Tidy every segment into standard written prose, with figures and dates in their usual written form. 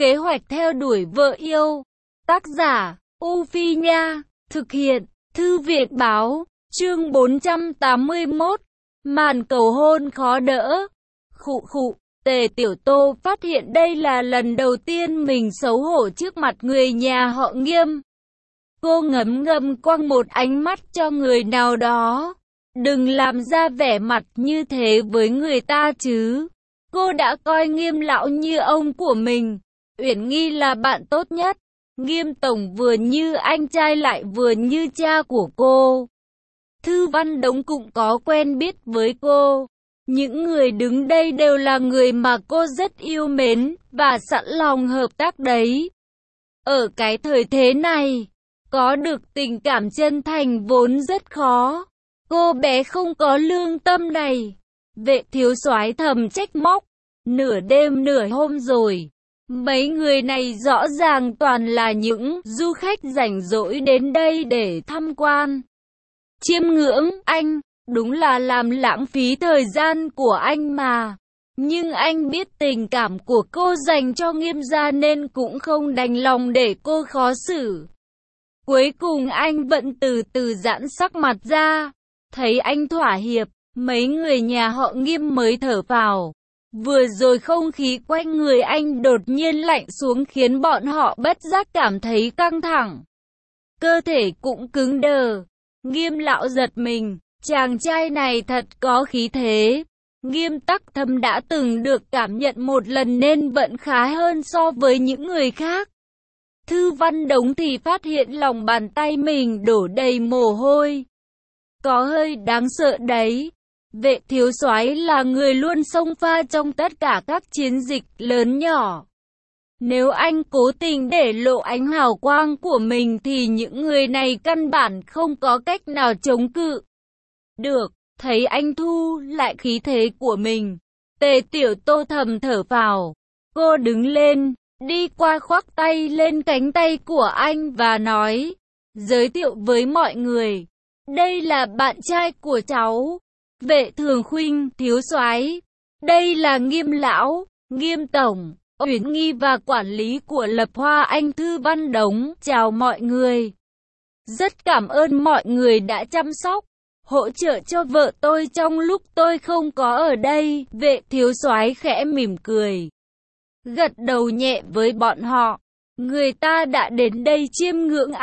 Kế hoạch theo đuổi vợ yêu. Tác giả, U Phi Nha. Thực hiện, Thư viện Báo. Chương 481. Màn cầu hôn khó đỡ. Khụ khụ. Tề Tiểu Tô phát hiện đây là lần đầu tiên mình xấu hổ trước mặt người nhà họ Nghiêm. Cô ngấm ngầm quăng một ánh mắt cho người nào đó. Đừng làm ra vẻ mặt như thế với người ta chứ. Cô đã coi Nghiêm lão như ông của mình. Uyển Nghi là bạn tốt nhất. Nghiêm tổng vừa như anh trai lại vừa như cha của cô. Thư Văn Đống cũng có quen biết với cô. Những người đứng đây đều là người mà cô rất yêu mến và sẵn lòng hợp tác đấy. Ở cái thời thế này, có được tình cảm chân thành vốn rất khó. Cô bé không có lương tâm này. Vệ thiếu soái thầm trách móc. Nửa đêm nửa hôm rồi. Mấy người này rõ ràng toàn là những du khách rảnh rỗi đến đây để tham quan. Chiêm ngưỡng anh, đúng là làm lãng phí thời gian của anh mà. Nhưng anh biết tình cảm của cô dành cho Nghiêm gia nên cũng không đành lòng để cô khó xử. Cuối cùng anh vẫn từ từ giãn sắc mặt ra. Thấy anh thỏa hiệp, mấy người nhà họ Nghiêm mới thở phào. Vừa rồi không khí quanh người anh đột nhiên lạnh xuống khiến bọn họ bất giác cảm thấy căng thẳng. Cơ thể cũng cứng đờ. Nghiêm lão giật mình, chàng trai này thật có khí thế. Nghiêm Tắc Thâm đã từng được cảm nhận một lần nên vẫn khá hơn so với những người khác. Thư Văn Đống thì phát hiện lòng bàn tay mình đổ đầy mồ hôi. Có hơi đáng sợ đấy. Vệ thiếu soái là người luôn xông pha trong tất cả các chiến dịch lớn nhỏ. Nếu anh cố tình để lộ ánh hào quang của mình thì những người này căn bản không có cách nào chống cự. Được, thấy anh thu lại khí thế của mình. Tề Tiểu Tô thầm thở phào. Cô đứng lên, đi qua khoác tay lên cánh tay của anh và nói. Giới thiệu với mọi người. Đây là bạn trai của cháu. Vệ Thường Khuynh, thiếu soái. Đây là Nghiêm lão, Nghiêm tổng, Uyển Nghi và quản lý của Lập Hoa Anh. Thư Văn Đống, chào mọi người. Rất cảm ơn mọi người đã chăm sóc, hỗ trợ cho vợ tôi trong lúc tôi không có ở đây. Vệ thiếu soái khẽ mỉm cười, gật đầu nhẹ với bọn họ. Người ta đã đến đây chiêm ngưỡng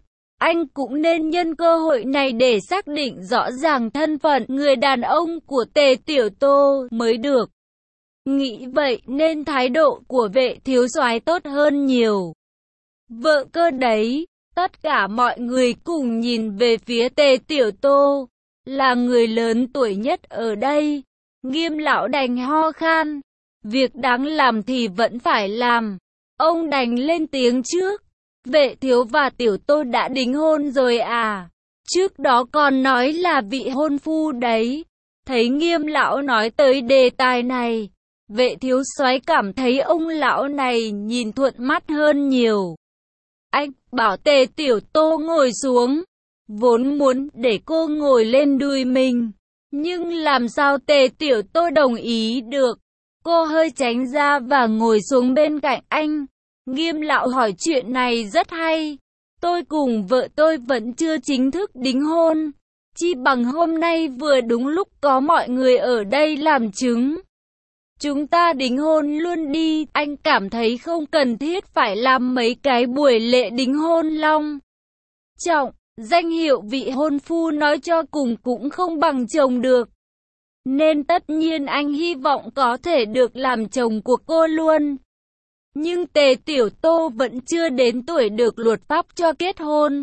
anh cũng nên nhân cơ hội này để xác định rõ ràng thân phận người đàn ông của Tề Tiểu Tô mới được. Nghĩ vậy nên thái độ của vệ thiếu soái tốt hơn nhiều. Vợ cơ đấy. Tất cả mọi người cùng nhìn về phía Tề Tiểu Tô, là người lớn tuổi nhất ở đây. Nghiêm lão đành ho khan. Việc đáng làm thì vẫn phải làm. Ông đành lên tiếng trước. Vệ thiếu và Tiểu Tô đã đính hôn rồi à? Trước đó còn nói là vị hôn phu đấy. Thấy Nghiêm lão nói tới đề tài này, vệ thiếu soái cảm thấy ông lão này nhìn thuận mắt hơn nhiều. Anh bảo Tề Tiểu Tô ngồi xuống. Vốn muốn để cô ngồi lên đùi mình, nhưng làm sao Tề Tiểu Tô đồng ý được. Cô hơi tránh ra và ngồi xuống bên cạnh anh. Nghiêm lão hỏi chuyện này rất hay. Tôi cùng vợ tôi vẫn chưa chính thức đính hôn. Chi bằng hôm nay vừa đúng lúc có mọi người ở đây làm chứng. Chúng ta đính hôn luôn đi. Anh cảm thấy không cần thiết phải làm mấy cái buổi lễ đính hôn long trọng. Danh hiệu vị hôn phu nói cho cùng cũng không bằng chồng được. Nên tất nhiên anh hy vọng có thể được làm chồng của cô luôn. Nhưng Tề Tiểu Tô vẫn chưa đến tuổi được luật pháp cho kết hôn,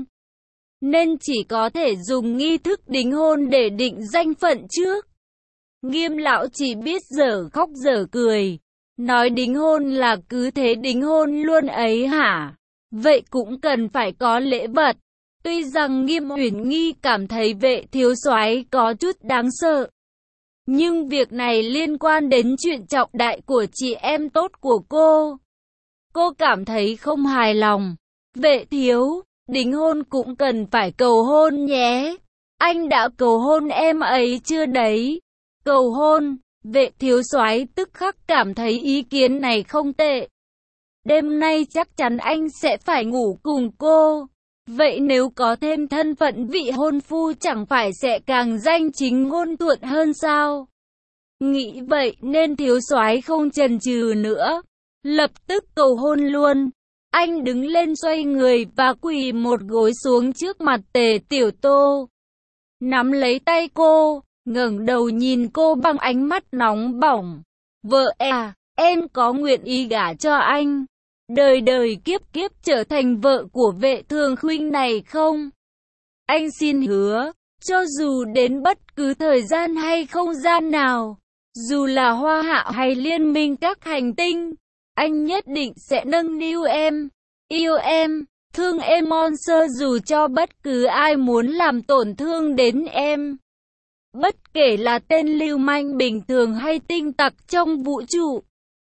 nên chỉ có thể dùng nghi thức đính hôn để định danh phận trước. Nghiêm lão chỉ biết dở khóc dở cười. Nói đính hôn là cứ thế đính hôn luôn ấy hả? Vậy cũng cần phải có lễ vật. Tuy rằng Nghiêm Uyển Nghi cảm thấy vệ thiếu soái có chút đáng sợ, nhưng việc này liên quan đến chuyện trọng đại của chị em tốt của cô. Cô cảm thấy không hài lòng. Vệ thiếu, đính hôn cũng cần phải cầu hôn nhé. Anh đã cầu hôn em ấy chưa đấy? Cầu hôn, vệ thiếu soái tức khắc cảm thấy ý kiến này không tệ. Đêm nay chắc chắn anh sẽ phải ngủ cùng cô. Vậy nếu có thêm thân phận vị hôn phu chẳng phải sẽ càng danh chính ngôn thuận hơn sao? Nghĩ vậy nên thiếu soái không chần chừ nữa, lập tức cầu hôn luôn. Anh đứng lên xoay người và quỳ một gối xuống trước mặt Tề Tiểu Tô. Nắm lấy tay cô, ngẩng đầu nhìn cô bằng ánh mắt nóng bỏng. Vợ à, em có nguyện ý gả cho anh, đời đời kiếp kiếp trở thành vợ của Vệ Thường huynh này không? Anh xin hứa, cho dù đến bất cứ thời gian hay không gian nào, dù là Hoa Hạ hay liên minh các hành tinh, anh nhất định sẽ nâng niu em, yêu em, thương em Monster dù cho bất cứ ai muốn làm tổn thương đến em. Bất kể là tên lưu manh bình thường hay tinh tặc trong vũ trụ,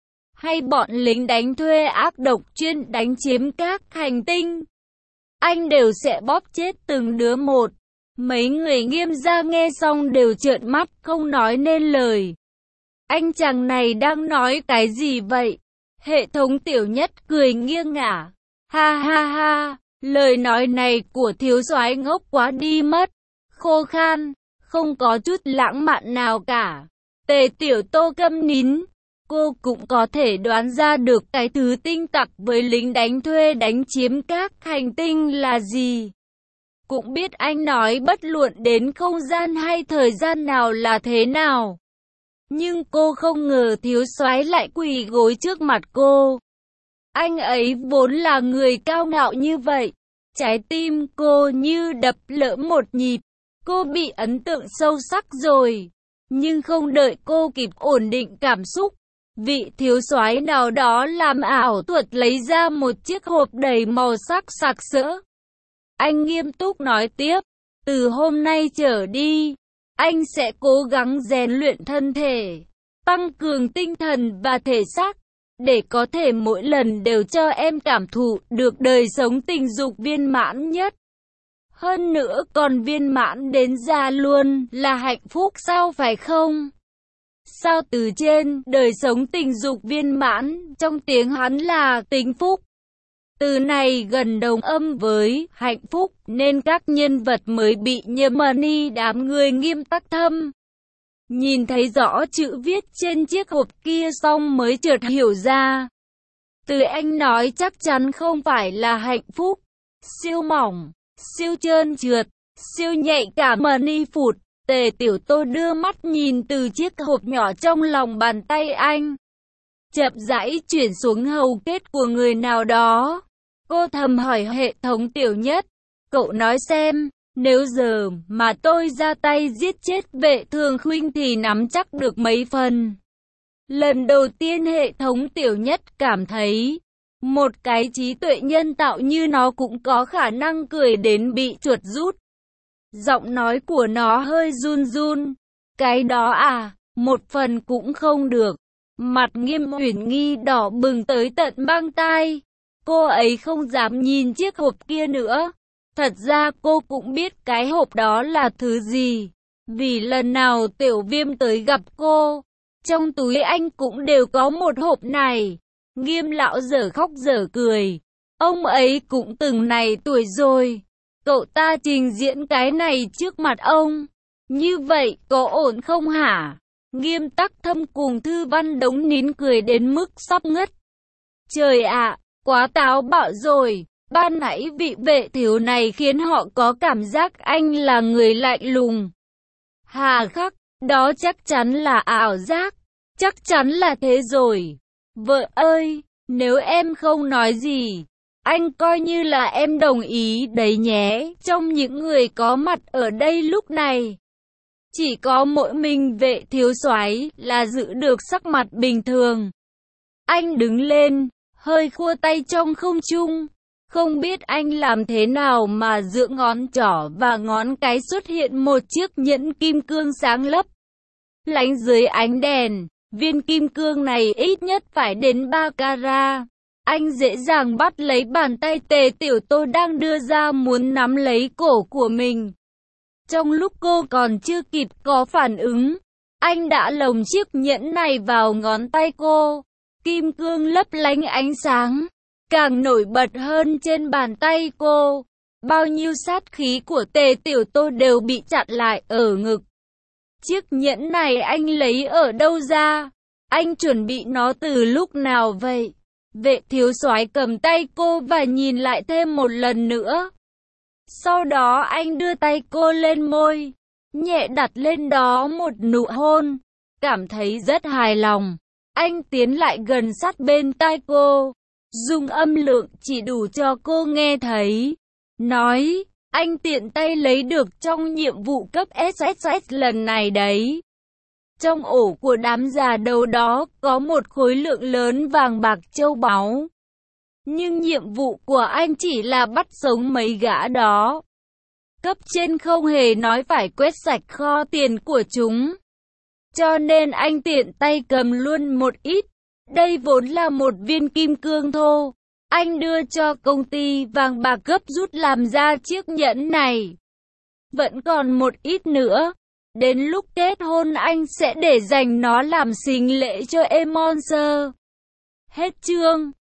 hay bọn lính đánh thuê ác độc chuyên đánh chiếm các hành tinh, anh đều sẽ bóp chết từng đứa một. Mấy người Nghiêm gia nghe xong đều trợn mắt không nói nên lời. Anh chàng này đang nói cái gì vậy? Hệ thống Tiểu Nhất cười nghiêng ngả. Ha ha ha, lời nói này của thiếu soái ngốc quá đi mất. Khô khan, không có chút lãng mạn nào cả. Tề Tiểu Tô câm nín. Cô cũng có thể đoán ra được cái thứ tinh tặc với lính đánh thuê đánh chiếm các hành tinh là gì. Cũng biết anh nói bất luận đến không gian hay thời gian nào là thế nào. Nhưng cô không ngờ thiếu soái lại quỳ gối trước mặt cô. Anh ấy vốn là người cao ngạo như vậy. Trái tim cô như đập lỡ một nhịp. Cô bị ấn tượng sâu sắc rồi. Nhưng không đợi cô kịp ổn định cảm xúc, vị thiếu soái nào đó làm ảo thuật lấy ra một chiếc hộp đầy màu sắc sặc sỡ. Anh nghiêm túc nói tiếp, từ hôm nay trở đi, anh sẽ cố gắng rèn luyện thân thể, tăng cường tinh thần và thể xác, để có thể mỗi lần đều cho em cảm thụ được đời sống tình dục viên mãn nhất. Hơn nữa còn viên mãn đến già luôn là hạnh phúc sao phải không? Sao từ trên đời sống tình dục viên mãn trong tiếng hắn là tính phúc. Từ này gần đồng âm với hạnh phúc nên các nhân vật mới bị nhầm ni đám người Nghiêm tắc thâm. Nhìn thấy rõ chữ viết trên chiếc hộp kia xong mới chợt hiểu ra. Từ anh nói chắc chắn không phải là hạnh phúc. Siêu mỏng, siêu trơn trượt, siêu nhạy cảm ni phụt. Tề Tiểu Tô đưa mắt nhìn từ chiếc hộp nhỏ trong lòng bàn tay anh, chậm rãi chuyển xuống hầu kết của người nào đó. Cô thầm hỏi hệ thống Tiểu Nhất, cậu nói xem, nếu giờ mà tôi ra tay giết chết Vệ Thường huynh thì nắm chắc được mấy phần. Lần đầu tiên hệ thống Tiểu Nhất cảm thấy, một cái trí tuệ nhân tạo như nó cũng có khả năng cười đến bị chuột rút. Giọng nói của nó hơi run run. Cái đó à, một phần cũng không được. Mặt Nghiêm Uyển Nghi đỏ bừng tới tận băng tai. Cô ấy không dám nhìn chiếc hộp kia nữa. Thật ra cô cũng biết cái hộp đó là thứ gì. Vì lần nào Tiểu Viêm tới gặp cô, trong túi anh cũng đều có một hộp này. Nghiêm lão dở khóc dở cười. Ông ấy cũng từng này tuổi rồi. Cậu ta trình diễn cái này trước mặt ông. Như vậy có ổn không hả? Nghiêm Tắc Thâm cùng Thư Văn Đống nín cười đến mức sắp ngất. Trời ạ, quá táo bạo rồi. Ban nãy vị vệ thiếu này khiến họ có cảm giác anh là người lạnh lùng. Hà khắc, đó chắc chắn là ảo giác. Chắc chắn là thế rồi. Vợ ơi, nếu em không nói gì, anh coi như là em đồng ý đấy nhé. Trong những người có mặt ở đây lúc này, chỉ có mỗi mình Vệ thiếu soái là giữ được sắc mặt bình thường. Anh đứng lên, hơi khua tay trong không trung. Không biết anh làm thế nào mà giữa ngón trỏ và ngón cái xuất hiện một chiếc nhẫn kim cương sáng lấp lánh dưới ánh đèn. Viên kim cương này ít nhất phải đến 3 carat. Anh dễ dàng bắt lấy bàn tay Tề Tiểu Tô đang đưa ra muốn nắm lấy cổ của mình. Trong lúc cô còn chưa kịp có phản ứng, anh đã lồng chiếc nhẫn này vào ngón tay cô. Kim cương lấp lánh ánh sáng. càng nổi bật hơn trên bàn tay cô. Bao nhiêu sát khí của Tề Tiểu Tô đều bị chặn lại ở ngực. Chiếc nhẫn này anh lấy ở đâu ra? Anh chuẩn bị nó từ lúc nào vậy? Vệ thiếu soái cầm tay cô và nhìn lại thêm một lần nữa. Sau đó anh đưa tay cô lên môi, nhẹ đặt lên đó một nụ hôn. Cảm thấy rất hài lòng. Anh tiến lại gần sát bên tai cô, dùng âm lượng chỉ đủ cho cô nghe thấy. Nói, anh tiện tay lấy được trong nhiệm vụ cấp SSS lần này đấy. Trong ổ của đám già đầu đó có một khối lượng lớn vàng bạc châu báu. Nhưng nhiệm vụ của anh chỉ là bắt sống mấy gã đó. Cấp trên không hề nói phải quét sạch kho tiền của chúng. Cho nên anh tiện tay cầm luôn một ít. Đây vốn là một viên kim cương thô. Anh đưa cho công ty vàng bạc gấp rút làm ra chiếc nhẫn này. Vẫn còn một ít nữa. Đến lúc kết hôn anh sẽ để dành nó làm sính lễ cho Emonser. Hết chương.